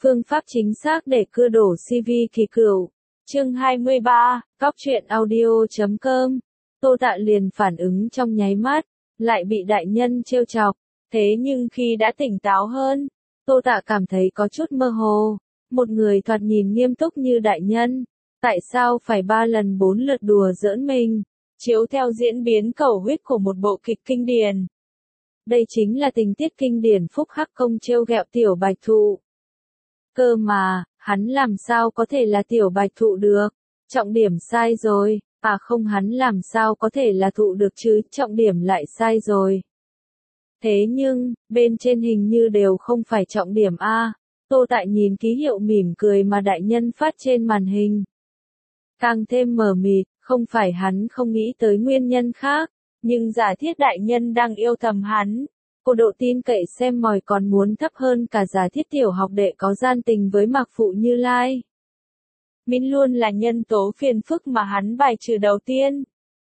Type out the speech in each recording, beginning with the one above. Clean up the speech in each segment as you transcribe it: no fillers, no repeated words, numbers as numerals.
Phương pháp chính xác để cưa đổ CV kỳ cựu. Chương 23, Cóc truyện audio.com. Tô Tạ liền phản ứng trong nháy mắt, lại bị đại nhân trêu chọc. Thế nhưng khi đã tỉnh táo hơn, Tô Tạ cảm thấy có chút mơ hồ. Một người thoạt nhìn nghiêm túc như đại nhân, tại sao phải 3 lần 4 lượt đùa giỡn mình, chiếu theo diễn biến cầu huyết của một bộ kịch kinh điển. Đây chính là tình tiết kinh điển Phúc Hắc Công trêu ghẹo Tiểu Bạch Thụ. Cơ mà, hắn làm sao có thể là Tiểu Bạch Thụ được? Trọng điểm sai rồi, không hắn làm sao có thể là thụ được chứ, trọng điểm lại sai rồi. Thế nhưng, bên trên hình như đều không phải trọng điểm a. Tô Tạ nhìn ký hiệu mỉm cười mà đại nhân phát trên màn hình. Càng thêm mờ mịt, không phải hắn không nghĩ tới nguyên nhân khác, nhưng giả thiết đại nhân đang yêu thầm hắn. Cô độ tin cậy xem mòi còn muốn thấp hơn cả giả thiết tiểu học đệ có gian tình với Mạc Phụ Như Lai. Minh luôn là nhân tố phiền phức mà hắn bài trừ đầu tiên.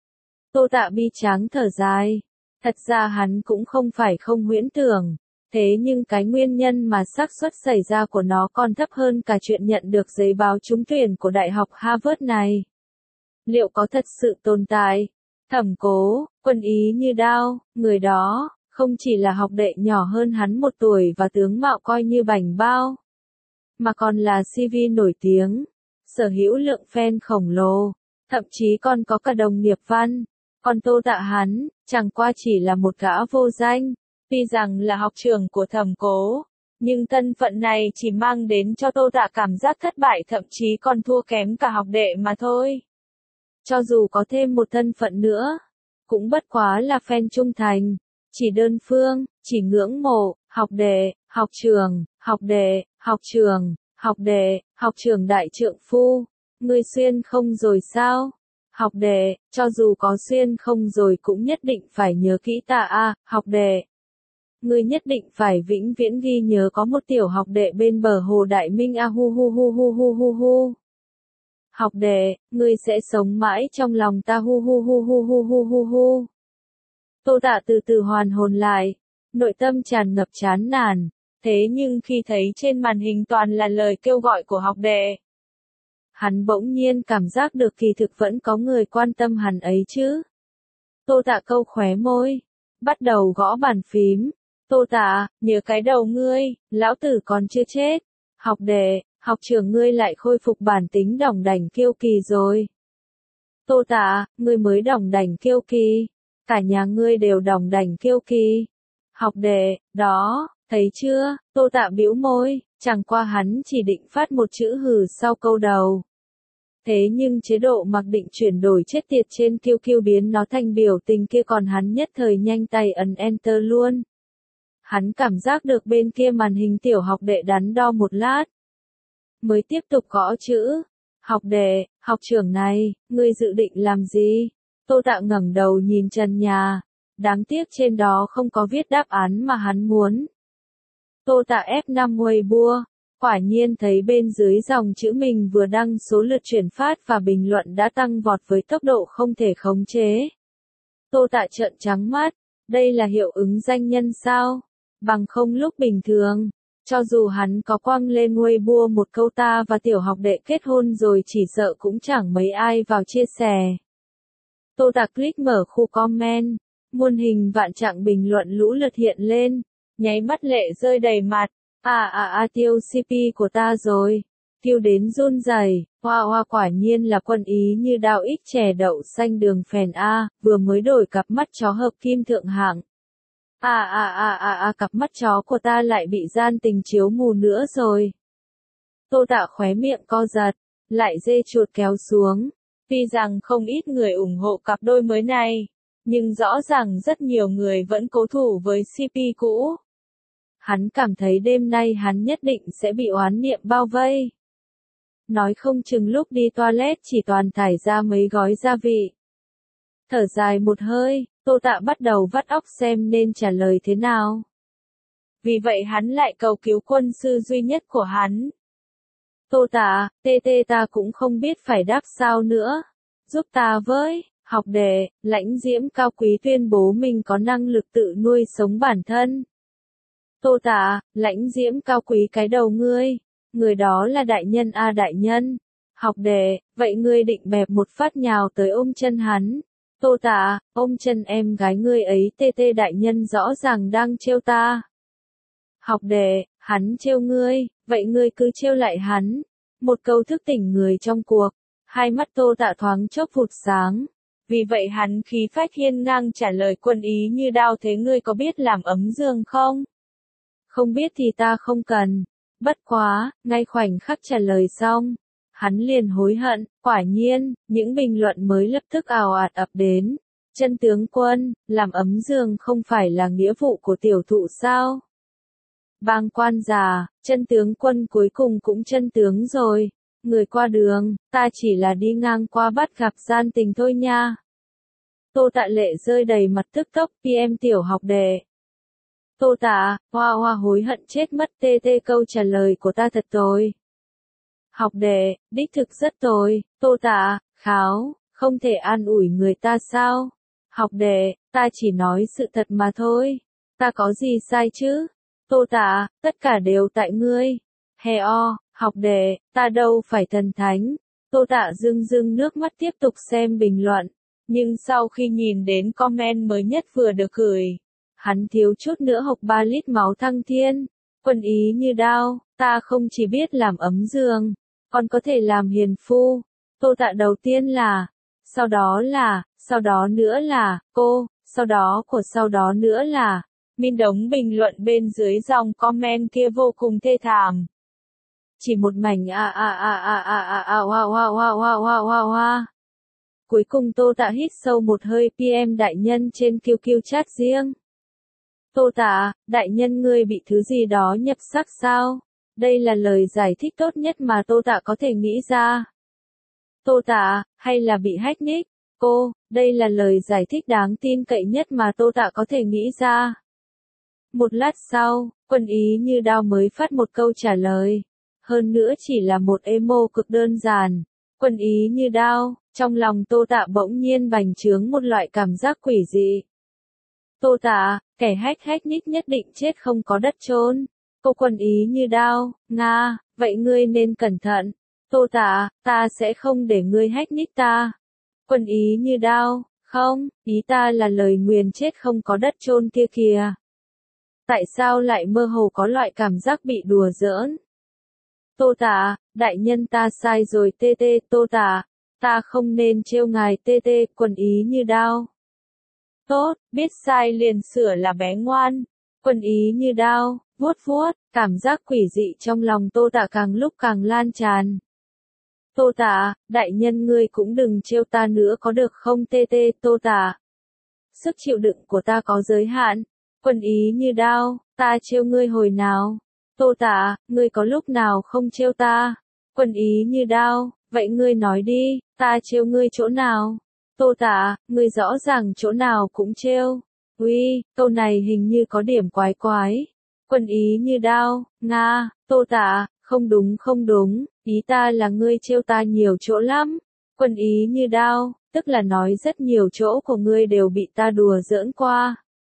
Tô Tạ bi tráng thở dài. Thật ra hắn cũng không phải không huyễn tưởng. Thế nhưng cái nguyên nhân mà xác suất xảy ra của nó còn thấp hơn cả chuyện nhận được giấy báo trúng tuyển của Đại học Harvard này. Liệu có thật sự tồn tại? Thẩm Cố, Quân Ý Như Đao, người đó, không chỉ là học đệ nhỏ hơn hắn 1 tuổi và tướng mạo coi như bảnh bao, mà còn là CV nổi tiếng, sở hữu lượng fan khổng lồ, thậm chí còn có cả đồng nghiệp văn. Còn Tô Tạ hắn, chẳng qua chỉ là một gã vô danh. Tuy rằng là học trưởng của Thẩm Cố, nhưng thân phận này chỉ mang đến cho Tô Tạ cảm giác thất bại, thậm chí còn thua kém cả học đệ mà thôi. Cho dù có thêm một thân phận nữa, cũng bất quá là fan trung thành, chỉ đơn phương, chỉ ngưỡng mộ, học đệ, học trưởng, học đệ, học trưởng, học đệ, học trưởng đại trượng phu. Ngươi xuyên không rồi sao? Học đệ, cho dù có xuyên không rồi cũng nhất định phải nhớ kỹ ta a, học đệ. Ngươi nhất định phải vĩnh viễn ghi nhớ có một tiểu học đệ bên bờ hồ Đại Minh a hu hu hu hu hu hu hu. Học đệ, ngươi sẽ sống mãi trong lòng ta hu hu hu hu hu hu hu hu. Tô Tạ từ từ hoàn hồn lại, nội tâm tràn ngập chán nản, thế nhưng khi thấy trên màn hình toàn là lời kêu gọi của học đệ, hắn bỗng nhiên cảm giác được kỳ thực vẫn có người quan tâm hắn ấy chứ. Tô Tạ câu khóe môi, bắt đầu gõ bàn phím. Tô Tạ, nhớ cái đầu ngươi, lão tử còn chưa chết. Học đệ, học trưởng ngươi lại khôi phục bản tính đỏng đảnh kiêu kỳ rồi. Tô Tạ, ngươi mới đỏng đảnh kiêu kỳ. Cả nhà ngươi đều đỏng đảnh kiêu kỳ. Học đệ, đó, thấy chưa? Tô Tạ bĩu môi, chẳng qua hắn chỉ định phát một chữ hừ sau câu đầu. Thế nhưng chế độ mặc định chuyển đổi chết tiệt trên QQ biến nó thành biểu tình kia, còn hắn nhất thời nhanh tay ấn Enter luôn. Hắn cảm giác được bên kia màn hình tiểu học đệ đắn đo một lát, mới tiếp tục gõ chữ. Học đệ, học trưởng này, ngươi dự định làm gì? Tô Tạ ngẩng đầu nhìn trần nhà, đáng tiếc trên đó không có viết đáp án mà hắn muốn. Tô Tạ F5 Weibo, quả nhiên thấy bên dưới dòng chữ mình vừa đăng số lượt chuyển phát và bình luận đã tăng vọt với tốc độ không thể khống chế. Tô Tạ trợn trắng mắt, đây là hiệu ứng danh nhân sao? Bằng không lúc bình thường, cho dù hắn có quăng lên Weibo một câu ta và tiểu học đệ kết hôn rồi chỉ sợ cũng chẳng mấy ai vào chia sẻ. Tô Tạ click mở khu comment, muôn hình vạn trạng bình luận lũ lượt hiện lên, nháy mắt lệ rơi đầy mặt. Tiêu CP của ta rồi. Tiêu đến run rẩy. Hoa quả nhiên là Quân Ý Như Đao ít chè đậu xanh đường phèn a, vừa mới đổi cặp mắt chó hợp kim thượng hạng. Cặp mắt chó của ta lại bị gian tình chiếu mù nữa rồi. Tô Tạ khóe miệng co giật, lại dê chuột kéo xuống. Tuy rằng không ít người ủng hộ cặp đôi mới này, nhưng rõ ràng rất nhiều người vẫn cố thủ với CP cũ. Hắn cảm thấy đêm nay hắn nhất định sẽ bị oán niệm bao vây. Nói không chừng lúc đi toilet chỉ toàn thải ra mấy gói gia vị. Thở dài một hơi, Tô Tạ bắt đầu vắt óc xem nên trả lời thế nào. Vì vậy hắn lại cầu cứu quân sư duy nhất của hắn. Tô Tạ, ta cũng không biết phải đáp sao nữa. Giúp ta với, học đệ, Lãnh Diễm cao quý tuyên bố mình có năng lực tự nuôi sống bản thân. Tô Tạ, Lãnh Diễm cao quý cái đầu ngươi. Người đó là đại nhân a đại nhân. Học đệ, vậy ngươi định bẹp một phát nhào tới ôm chân hắn. Tô Tạ, ôm chân em gái ngươi ấy tê tê đại nhân rõ ràng đang trêu ta. Học đệ, hắn trêu ngươi, vậy ngươi cứ trêu lại hắn. Một câu thức tỉnh người trong cuộc, hai mắt Tô Tạ thoáng chốc vụt sáng. Vì vậy hắn khí phách hiên ngang trả lời Quân Ý Như Đao thế ngươi có biết làm ấm giường không? Không biết thì ta không cần. Bất quá, ngay khoảnh khắc trả lời xong, hắn liền hối hận, quả nhiên, những bình luận mới lập tức ào ạt ập đến. Chân tướng Quân, làm ấm giường không phải là nghĩa vụ của tiểu thụ sao? Bang quan già, chân tướng Quân cuối cùng cũng chân tướng rồi. Người qua đường, ta chỉ là đi ngang qua bắt gặp gian tình thôi nha. Tô Tạ lệ rơi đầy mặt tức tốc, PM tiểu học đệ. Tô Tạ, hoa hoa hối hận chết mất tê tê câu trả lời của ta thật tồi. Học đệ, đích thực rất tồi, Tô Tạ, kháo, không thể an ủi người ta sao? Học đệ, ta chỉ nói sự thật mà thôi. Ta có gì sai chứ? Tô Tạ, tất cả đều tại ngươi. Hè o, học đệ, ta đâu phải thần thánh. Tô Tạ rưng rưng nước mắt tiếp tục xem bình luận. Nhưng sau khi nhìn đến comment mới nhất vừa được gửi, hắn thiếu chút nữa hộc 3 lít máu thăng thiên. Quân Ý Như Đao, ta không chỉ biết làm ấm giường, còn có thể làm hiền phu. Tô Tạ đầu tiên là, sau đó nữa là, cô, sau đó nữa là, min đống bình luận bên dưới dòng comment kia vô cùng thê thảm. Chỉ một mảnh wow. Cuối cùng Tô Tạ hít sâu một hơi PM đại nhân trên QQ chat riêng. Tô Tạ, đại nhân ngươi bị thứ gì đó nhập xác sao? Đây là lời giải thích tốt nhất mà Tô Tạ có thể nghĩ ra. Tô Tạ, hay là bị hack nick? Cô, đây là lời giải thích đáng tin cậy nhất mà Tô Tạ có thể nghĩ ra. Một lát sau, Quân Ý Như Đao mới phát một câu trả lời. Hơn nữa chỉ là một emo cực đơn giản. Quân Ý Như Đao, trong lòng Tô Tạ bỗng nhiên bành trướng một loại cảm giác quỷ dị. Tô Tạ, kẻ hack nick nhất định chết không có đất chôn. Cô Quân Ý Như Đao, Nga, vậy ngươi nên cẩn thận. Tô Tạ, ta sẽ không để ngươi hack nick ta. Quân Ý Như Đao, không, ý ta là lời nguyền chết không có đất chôn kia kìa. Tại sao lại mơ hồ có loại cảm giác bị đùa giỡn? Tô Tạ, đại nhân ta sai rồi tê tê, Tô Tạ, ta không nên trêu ngài tê tê, Quân Ý Như Đao. Tốt, biết sai liền sửa là bé ngoan. Quân Ý Như Đao, vuốt, cảm giác quỷ dị trong lòng Tô Tạ càng lúc càng lan tràn. Tô Tạ, đại nhân ngươi cũng đừng trêu ta nữa có được không tê tê, Tô Tạ. Sức chịu đựng của ta có giới hạn. Quân Ý Như Đao, ta trêu ngươi hồi nào? Tô Tạ, ngươi có lúc nào không trêu ta? Quân Ý Như Đao, vậy ngươi nói đi, ta trêu ngươi chỗ nào? Tô Tạ, ngươi rõ ràng chỗ nào cũng trêu. Uy, câu này hình như có điểm quái quái. Quân Ý Như Đao, Nga, Tô Tạ, không đúng, ý ta là ngươi trêu ta nhiều chỗ lắm. Quân Ý Như Đao, tức là nói rất nhiều chỗ của ngươi đều bị ta đùa giỡn qua.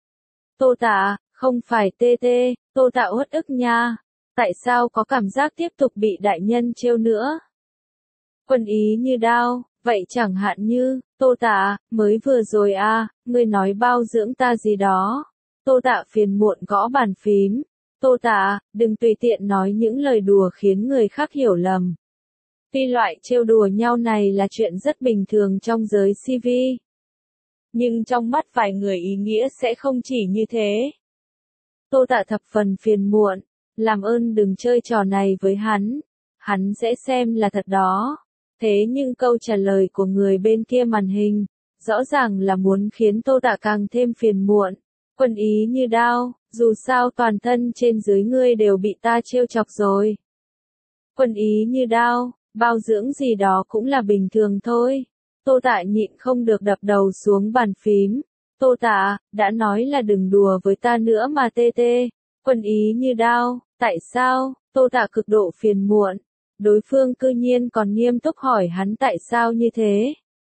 Tô Tạ, không phải tê tê, Tô Tạ uất ức nha. Tại sao có cảm giác tiếp tục bị đại nhân trêu nữa? Quân Ý Như Đao, vậy chẳng hạn như, Tô Tạ, mới vừa rồi ngươi nói bao dưỡng ta gì đó. Tô Tạ phiền muộn gõ bàn phím. Tô Tạ, đừng tùy tiện nói những lời đùa khiến người khác hiểu lầm. Tuy loại trêu đùa nhau này là chuyện rất bình thường trong giới CV. Nhưng trong mắt vài người ý nghĩa sẽ không chỉ như thế. Tô Tạ thập phần phiền muộn, làm ơn đừng chơi trò này với hắn sẽ xem là thật đó. Thế nhưng câu trả lời của người bên kia màn hình, rõ ràng là muốn khiến Tô Tạ càng thêm phiền muộn. Quân Ý Như Đao, dù sao toàn thân trên dưới ngươi đều bị ta trêu chọc rồi. Quân Ý Như Đao, bao dưỡng gì đó cũng là bình thường thôi. Tô Tạ nhịn không được đập đầu xuống bàn phím. Tô Tạ, đã nói là đừng đùa với ta nữa mà tê tê. Quân Ý Như Đao, tại sao? Tô Tạ cực độ phiền muộn. Đối phương cư nhiên còn nghiêm túc hỏi hắn tại sao như thế.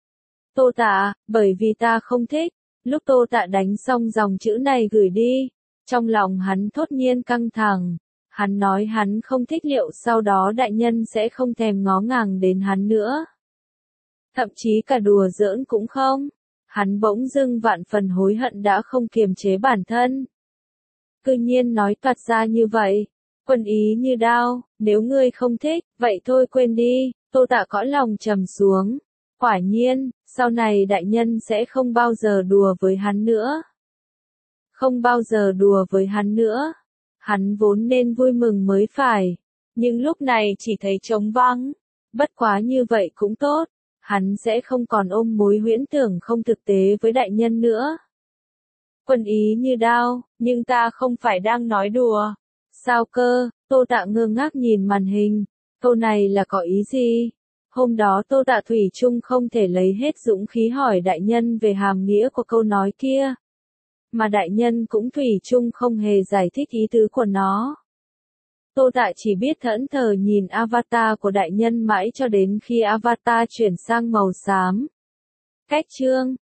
Tô Tạ, bởi vì ta không thích. Lúc Tô Tạ đánh xong dòng chữ này gửi đi, trong lòng hắn thốt nhiên căng thẳng. Hắn nói hắn không thích liệu sau đó đại nhân sẽ không thèm ngó ngàng đến hắn nữa. Thậm chí cả đùa giỡn cũng không. Hắn bỗng dưng vạn phần hối hận đã không kiềm chế bản thân. Cư nhiên nói toạc ra như vậy. Quân ý như đao, nếu ngươi không thích, vậy thôi quên đi. Tô Tạ cõi lòng trầm xuống. Quả nhiên, sau này đại nhân sẽ không bao giờ đùa với hắn nữa. Không bao giờ đùa với hắn nữa. Hắn vốn nên vui mừng mới phải. Nhưng lúc này chỉ thấy trống vắng. Bất quá như vậy cũng tốt. Hắn sẽ không còn ôm mối huyễn tưởng không thực tế với đại nhân nữa. Quân ý như đao, nhưng ta không phải đang nói đùa. Sao cơ? Tô Tạ ngơ ngác nhìn màn hình. Câu này là có ý gì? Hôm đó Tô Tạ thủy chung không thể lấy hết dũng khí hỏi đại nhân về hàm nghĩa của câu nói kia. Mà đại nhân cũng thủy chung không hề giải thích ý tứ của nó. Tô Tạ chỉ biết thẫn thờ nhìn avatar của đại nhân mãi cho đến khi avatar chuyển sang màu xám. Cách chương